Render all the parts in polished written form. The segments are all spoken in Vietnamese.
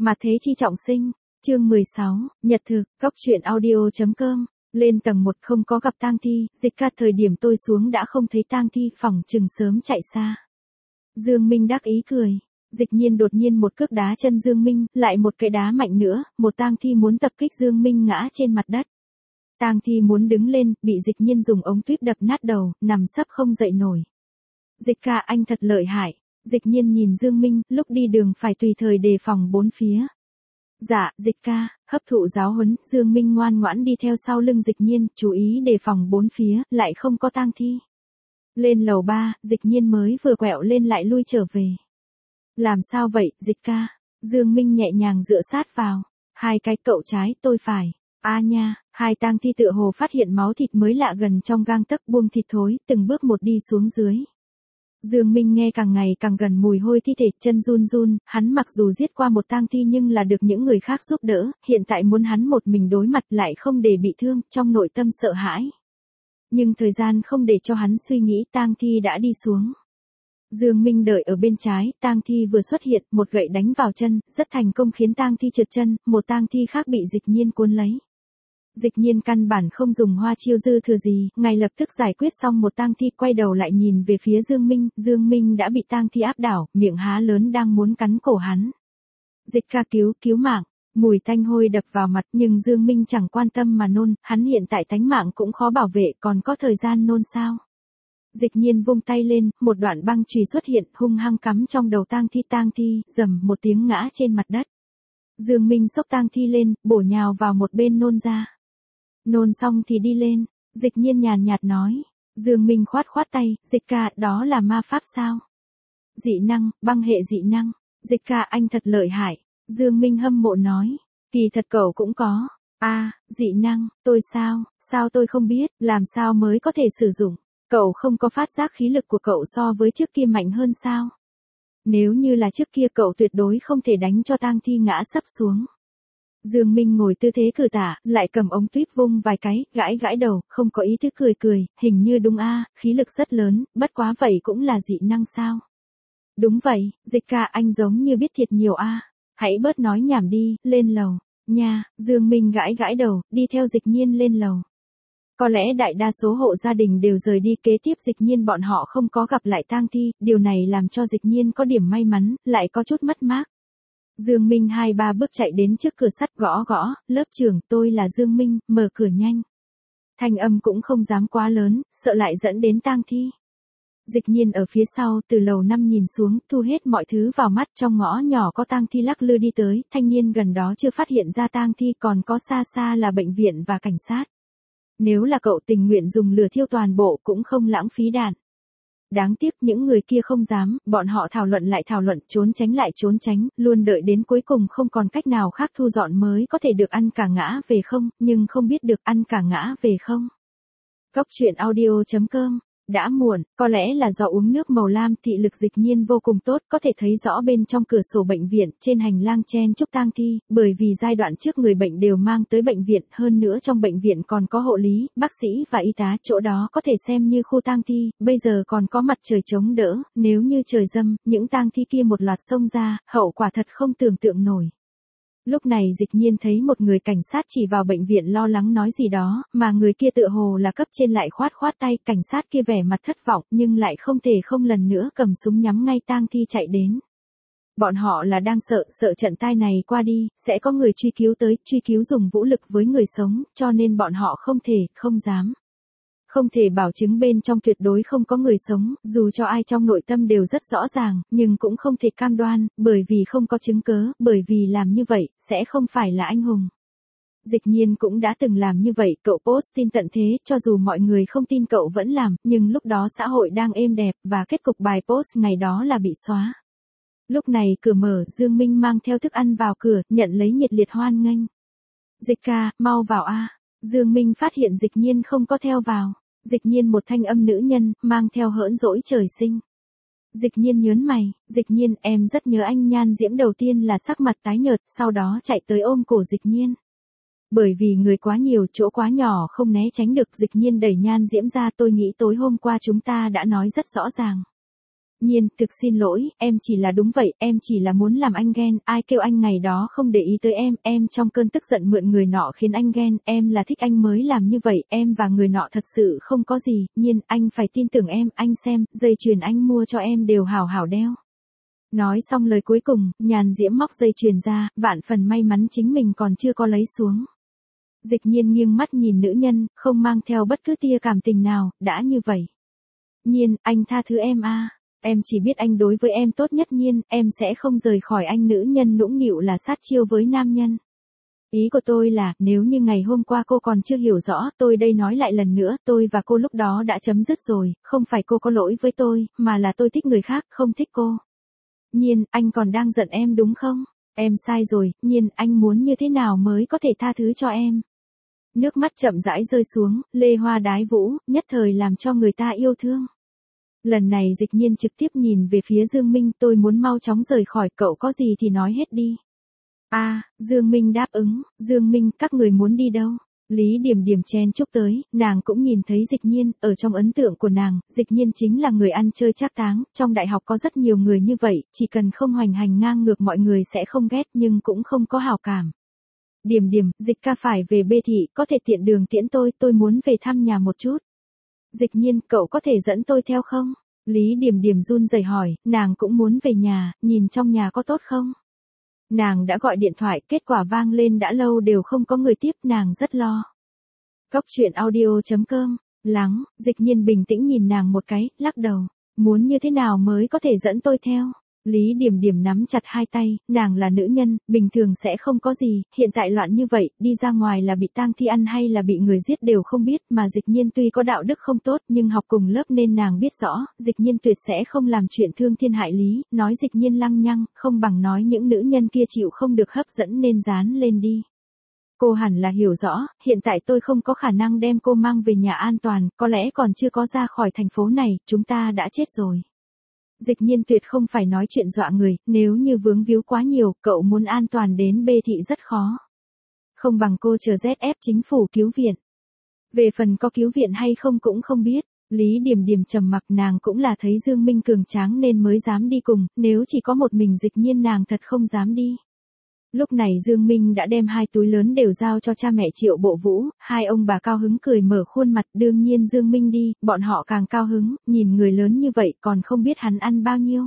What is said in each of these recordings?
Mà thế chi trọng sinh, chương 16, nhật thực, góc truyện audio.com, lên tầng 1 không có gặp tang thi, Dịch Ca thời điểm tôi xuống đã không thấy tang thi, phỏng chừng sớm chạy xa. Dương Minh đắc ý cười, Dịch Nhiên đột nhiên một cước đá chân Dương Minh, lại một cái đá mạnh nữa, một tang thi muốn tập kích Dương Minh ngã trên mặt đất. Tang thi muốn đứng lên, bị Dịch Nhiên dùng ống tuyếp đập nát đầu, nằm sấp không dậy nổi. Dịch Ca anh thật lợi hại. Dịch Nhiên nhìn Dương Minh, lúc đi đường phải tùy thời đề phòng bốn phía. Dạ, Dịch Ca, hấp thụ giáo huấn, Dương Minh ngoan ngoãn đi theo sau lưng Dịch Nhiên, chú ý đề phòng bốn phía, lại không có tang thi. Lên lầu 3, Dịch Nhiên mới vừa quẹo lên lại lui trở về. Làm sao vậy, Dịch Ca? Dương Minh nhẹ nhàng dựa sát vào. Hai cái cậu trái, tôi phải. A nha, hai tang thi tựa hồ phát hiện máu thịt mới lạ gần trong gang tấc buông thịt thối, từng bước một đi xuống dưới. Dương Minh nghe càng ngày càng gần mùi hôi thi thể, chân run run, hắn mặc dù giết qua một tang thi nhưng là được những người khác giúp đỡ, hiện tại muốn hắn một mình đối mặt lại không để bị thương, trong nội tâm sợ hãi. Nhưng thời gian không để cho hắn suy nghĩ, tang thi đã đi xuống. Dương Minh đợi ở bên trái, tang thi vừa xuất hiện, một gậy đánh vào chân, rất thành công khiến tang thi trượt chân, một tang thi khác bị Dịch Nhiên cuốn lấy. Dịch Nhiên căn bản không dùng hoa chiêu dư thừa gì, ngay lập tức giải quyết xong một tang thi, quay đầu lại nhìn về phía Dương Minh đã bị tang thi áp đảo, miệng há lớn đang muốn cắn cổ hắn. Dịch Ca cứu mạng, mùi tanh hôi đập vào mặt nhưng Dương Minh chẳng quan tâm mà nôn, hắn hiện tại tánh mạng cũng khó bảo vệ, còn có thời gian nôn sao. Dịch Nhiên vung tay lên, một đoạn băng chùy xuất hiện, hung hăng cắm trong đầu tang thi, rầm một tiếng ngã trên mặt đất. Dương Minh xốc tang thi lên, bổ nhào vào một bên nôn ra. Nôn xong thì đi lên, Dịch Nhiên nhàn nhạt nói. Dương Minh khoát tay, Dịch Ca, đó là ma pháp sao? Dị năng, băng hệ dị năng. Dịch Ca anh thật lợi hại. Dương Minh hâm mộ nói. Kỳ thật cậu cũng có. Dị năng, tôi sao tôi không biết, làm sao mới có thể sử dụng. Cậu không có phát giác khí lực của cậu so với trước kia mạnh hơn sao? Nếu như là trước kia cậu tuyệt đối không thể đánh cho tang thi ngã sấp xuống. Dương Minh ngồi tư thế cử tả, lại cầm ống tuyếp vung vài cái, gãi đầu, không có ý thức cười, hình như đúng khí lực rất lớn, bất quá vậy cũng là dị năng sao? Đúng vậy, Dịch Ca anh giống như biết thiệt nhiều hãy bớt nói nhảm đi, lên lầu, nha, Dương Minh gãi đầu, đi theo Dịch Nhiên lên lầu. Có lẽ đại đa số hộ gia đình đều rời đi, kế tiếp Dịch Nhiên bọn họ không có gặp lại tang thi, điều này làm cho Dịch Nhiên có điểm may mắn, lại có chút mất mát. Dương Minh 2-3 bước chạy đến trước cửa sắt gõ, lớp trưởng, tôi là Dương Minh, mở cửa nhanh. Thanh âm cũng không dám quá lớn, sợ lại dẫn đến tang thi. Dịch Nhiên ở phía sau, từ lầu 5 nhìn xuống, thu hết mọi thứ vào mắt, trong ngõ nhỏ có tang thi lắc lư đi tới, thanh niên gần đó chưa phát hiện ra tang thi, còn có xa là bệnh viện và cảnh sát. Nếu là cậu tình nguyện dùng lửa thiêu toàn bộ cũng không lãng phí đạn. Đáng tiếc những người kia không dám, bọn họ thảo luận lại thảo luận, trốn tránh lại trốn tránh, luôn đợi đến cuối cùng không còn cách nào khác thu dọn mới có thể được ăn cả ngã về không, nhưng không biết được ăn cả ngã về không. Góc truyện audio.com. Đã muộn, có lẽ là do uống nước màu lam, thị lực Dịch Nhiên vô cùng tốt, có thể thấy rõ bên trong cửa sổ bệnh viện, trên hành lang chen chúc tang thi, bởi vì giai đoạn trước người bệnh đều mang tới bệnh viện, hơn nữa trong bệnh viện còn có hộ lý, bác sĩ và y tá, chỗ đó có thể xem như khu tang thi, bây giờ còn có mặt trời chống đỡ, nếu như trời dâm, những tang thi kia một loạt xông ra, hậu quả thật không tưởng tượng nổi. Lúc này Dịch Nhiên thấy một người cảnh sát chỉ vào bệnh viện lo lắng nói gì đó, mà người kia tựa hồ là cấp trên lại khoát tay, cảnh sát kia vẻ mặt thất vọng nhưng lại không thể không lần nữa cầm súng nhắm ngay tang thi chạy đến. Bọn họ là đang sợ trận tai này qua đi, sẽ có người truy cứu dùng vũ lực với người sống, cho nên bọn họ không dám. Không thể bảo chứng bên trong tuyệt đối không có người sống, dù cho ai trong nội tâm đều rất rõ ràng, nhưng cũng không thể cam đoan, bởi vì không có chứng cớ, bởi vì làm như vậy, sẽ không phải là anh hùng. Dịch Nhiên cũng đã từng làm như vậy, cậu post tin tận thế, cho dù mọi người không tin cậu vẫn làm, nhưng lúc đó xã hội đang êm đẹp, và kết cục bài post ngày đó là bị xóa. Lúc này cửa mở, Dương Minh mang theo thức ăn vào cửa, nhận lấy nhiệt liệt hoan nghênh. Dịch Ca, mau vào Dương Minh phát hiện Dịch Nhiên không có theo vào. Dịch Nhiên một thanh âm nữ nhân, mang theo hỡn dỗi trời sinh. Dịch Nhiên nhớn mày, Dịch Nhiên, em rất nhớ anh. Nhan Diễm đầu tiên là sắc mặt tái nhợt, sau đó chạy tới ôm cổ Dịch Nhiên. Bởi vì người quá nhiều, chỗ quá nhỏ không né tránh được, Dịch Nhiên đẩy Nhan Diễm ra, tôi nghĩ tối hôm qua chúng ta đã nói rất rõ ràng. Nhiên, thực xin lỗi, em chỉ là đúng vậy, em chỉ là muốn làm anh ghen, ai kêu anh ngày đó không để ý tới em trong cơn tức giận mượn người nọ khiến anh ghen, em là thích anh mới làm như vậy, em và người nọ thật sự không có gì, Nhiên, anh phải tin tưởng em, anh xem, dây chuyền anh mua cho em đều hảo hảo đeo. Nói xong lời cuối cùng, Nhàn Diễm móc dây chuyền ra, vạn phần may mắn chính mình còn chưa có lấy xuống. Dịch Nhiên nghiêng mắt nhìn nữ nhân, không mang theo bất cứ tia cảm tình nào, đã như vậy. Nhiên, anh tha thứ em a. Em chỉ biết anh đối với em tốt nhất Nhiên, em sẽ không rời khỏi anh. Nữ nhân nũng nịu là sát chiêu với nam nhân. Ý của tôi là, nếu như ngày hôm qua cô còn chưa hiểu rõ, tôi đây nói lại lần nữa, tôi và cô lúc đó đã chấm dứt rồi, không phải cô có lỗi với tôi, mà là tôi thích người khác, không thích cô. Nhiên, anh còn đang giận em đúng không? Em sai rồi, Nhiên, anh muốn như thế nào mới có thể tha thứ cho em? Nước mắt chậm rãi rơi xuống, lê hoa đái vũ, nhất thời làm cho người ta yêu thương. Lần này Dịch Nhiên trực tiếp nhìn về phía Dương Minh, tôi muốn mau chóng rời khỏi, cậu có gì thì nói hết đi. Dương Minh đáp ứng, Dương Minh, các người muốn đi đâu? Lý Điểm Điểm chen chúc tới, nàng cũng nhìn thấy Dịch Nhiên, ở trong ấn tượng của nàng, Dịch Nhiên chính là người ăn chơi trác táng, trong đại học có rất nhiều người như vậy, chỉ cần không hoành hành ngang ngược mọi người sẽ không ghét nhưng cũng không có hảo cảm. Điểm Điểm, Dịch ca phải về B thị, có thể tiện đường tiễn tôi muốn về thăm nhà một chút. Dịch Nhiên, cậu có thể dẫn tôi theo không? Lý Điểm Điểm run rẩy hỏi, nàng cũng muốn về nhà, nhìn trong nhà có tốt không? Nàng đã gọi điện thoại, kết quả vang lên đã lâu đều không có người tiếp, nàng rất lo. Góc truyện audio.com, lắng, Dịch Nhiên bình tĩnh nhìn nàng một cái, lắc đầu. Muốn như thế nào mới có thể dẫn tôi theo? Lý Điểm Điểm nắm chặt hai tay, nàng là nữ nhân, bình thường sẽ không có gì, hiện tại loạn như vậy, đi ra ngoài là bị tang thi ăn hay là bị người giết đều không biết, mà Dịch Nhiên tuy có đạo đức không tốt nhưng học cùng lớp nên nàng biết rõ, Dịch Nhiên tuyệt sẽ không làm chuyện thương thiên hại lý, nói Dịch Nhiên lăng nhăng, không bằng nói những nữ nhân kia chịu không được hấp dẫn nên dán lên đi. Cô hẳn là hiểu rõ, hiện tại tôi không có khả năng đem cô mang về nhà an toàn, có lẽ còn chưa có ra khỏi thành phố này, chúng ta đã chết rồi. Dịch Nhiên tuyệt không phải nói chuyện dọa người, nếu như vướng víu quá nhiều, cậu muốn an toàn đến B thị rất khó. Không bằng cô chờ ZF chính phủ cứu viện. Về phần có cứu viện hay không cũng không biết, Lý Điểm Điểm trầm mặc, nàng cũng là thấy Dương Minh cường tráng nên mới dám đi cùng, nếu chỉ có một mình Dịch Nhiên nàng thật không dám đi. Lúc này Dương Minh đã đem hai túi lớn đều giao cho cha mẹ Triệu Bộ Vũ, hai ông bà cao hứng cười mở khuôn mặt, đương nhiên Dương Minh đi, bọn họ càng cao hứng, nhìn người lớn như vậy còn không biết hắn ăn bao nhiêu.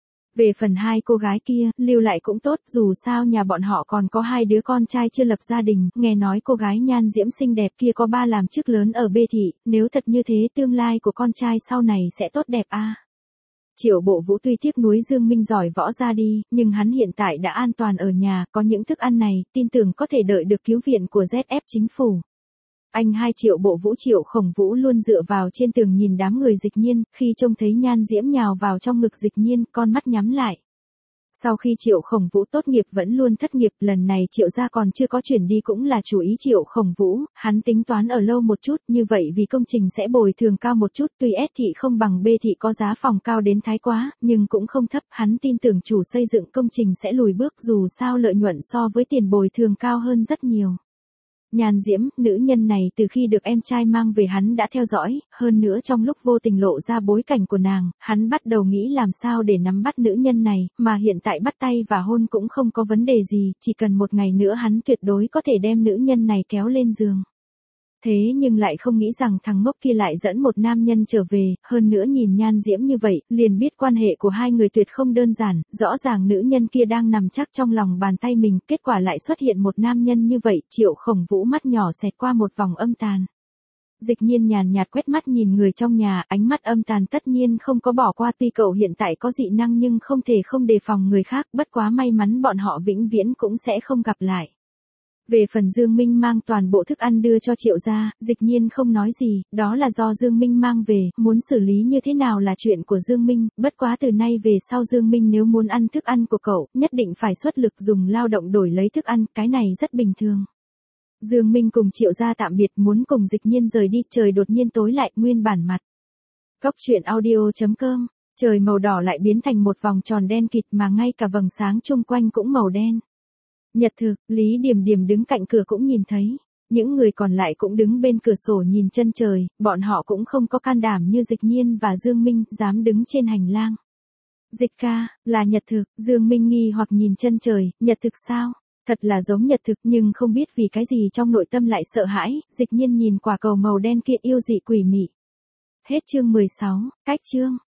Về phần hai cô gái kia, lưu lại cũng tốt, dù sao nhà bọn họ còn có hai đứa con trai chưa lập gia đình, nghe nói cô gái Nhan Diễm xinh đẹp kia có ba làm chức lớn ở B thị, nếu thật như thế tương lai của con trai sau này sẽ tốt đẹp a. Triệu Bộ Vũ tuy tiếc nuối Dương Minh giỏi võ ra đi, nhưng hắn hiện tại đã an toàn ở nhà, có những thức ăn này, tin tưởng có thể đợi được cứu viện của ZF chính phủ. Anh hai Triệu Bộ Vũ Triệu Khổng Vũ luôn dựa vào trên tường nhìn đám người Dịch Nhiên, khi trông thấy Nhan Diễm nhào vào trong ngực Dịch Nhiên, con mắt nhắm lại. Sau khi Triệu Khổng Vũ tốt nghiệp vẫn luôn thất nghiệp, lần này Triệu gia còn chưa có chuyển đi cũng là chủ ý Triệu Khổng Vũ, hắn tính toán ở lâu một chút, như vậy vì công trình sẽ bồi thường cao một chút, tuy S thị không bằng B thị có giá phòng cao đến thái quá, nhưng cũng không thấp, hắn tin tưởng chủ xây dựng công trình sẽ lùi bước, dù sao lợi nhuận so với tiền bồi thường cao hơn rất nhiều. Nhan Diễm, nữ nhân này từ khi được em trai mang về hắn đã theo dõi, hơn nữa trong lúc vô tình lộ ra bối cảnh của nàng, hắn bắt đầu nghĩ làm sao để nắm bắt nữ nhân này, mà hiện tại bắt tay và hôn cũng không có vấn đề gì, chỉ cần một ngày nữa hắn tuyệt đối có thể đem nữ nhân này kéo lên giường. Thế nhưng lại không nghĩ rằng thằng ngốc kia lại dẫn một nam nhân trở về, hơn nữa nhìn Nhan Diễm như vậy, liền biết quan hệ của hai người tuyệt không đơn giản, rõ ràng nữ nhân kia đang nằm chắc trong lòng bàn tay mình, kết quả lại xuất hiện một nam nhân như vậy, Triệu Khổng Vũ mắt nhỏ xẹt qua một vòng âm tàn. Dịch Nhiên nhàn nhạt quét mắt nhìn người trong nhà, ánh mắt âm tàn tất nhiên không có bỏ qua, tuy cậu hiện tại có dị năng nhưng không thể không đề phòng người khác, bất quá may mắn bọn họ vĩnh viễn cũng sẽ không gặp lại. Về phần Dương Minh mang toàn bộ thức ăn đưa cho Triệu gia, Dịch Nhiên không nói gì, đó là do Dương Minh mang về, muốn xử lý như thế nào là chuyện của Dương Minh, bất quá từ nay về sau Dương Minh nếu muốn ăn thức ăn của cậu, nhất định phải xuất lực dùng lao động đổi lấy thức ăn, cái này rất bình thường. Dương Minh cùng Triệu gia tạm biệt, muốn cùng Dịch Nhiên rời đi, trời đột nhiên tối lại, nguyên bản mặt. Góc truyện audio.com, trời màu đỏ lại biến thành một vòng tròn đen kịt mà ngay cả vầng sáng chung quanh cũng màu đen. Nhật thực, Lý Điểm Điểm đứng cạnh cửa cũng nhìn thấy. Những người còn lại cũng đứng bên cửa sổ nhìn chân trời, bọn họ cũng không có can đảm như Dịch Nhiên và Dương Minh, dám đứng trên hành lang. Dịch ca, là nhật thực, Dương Minh nghi hoặc nhìn chân trời, nhật thực sao? Thật là giống nhật thực nhưng không biết vì cái gì trong nội tâm lại sợ hãi, Dịch Nhiên nhìn quả cầu màu đen kia yêu dị quỷ mị. Hết chương 16, cách chương.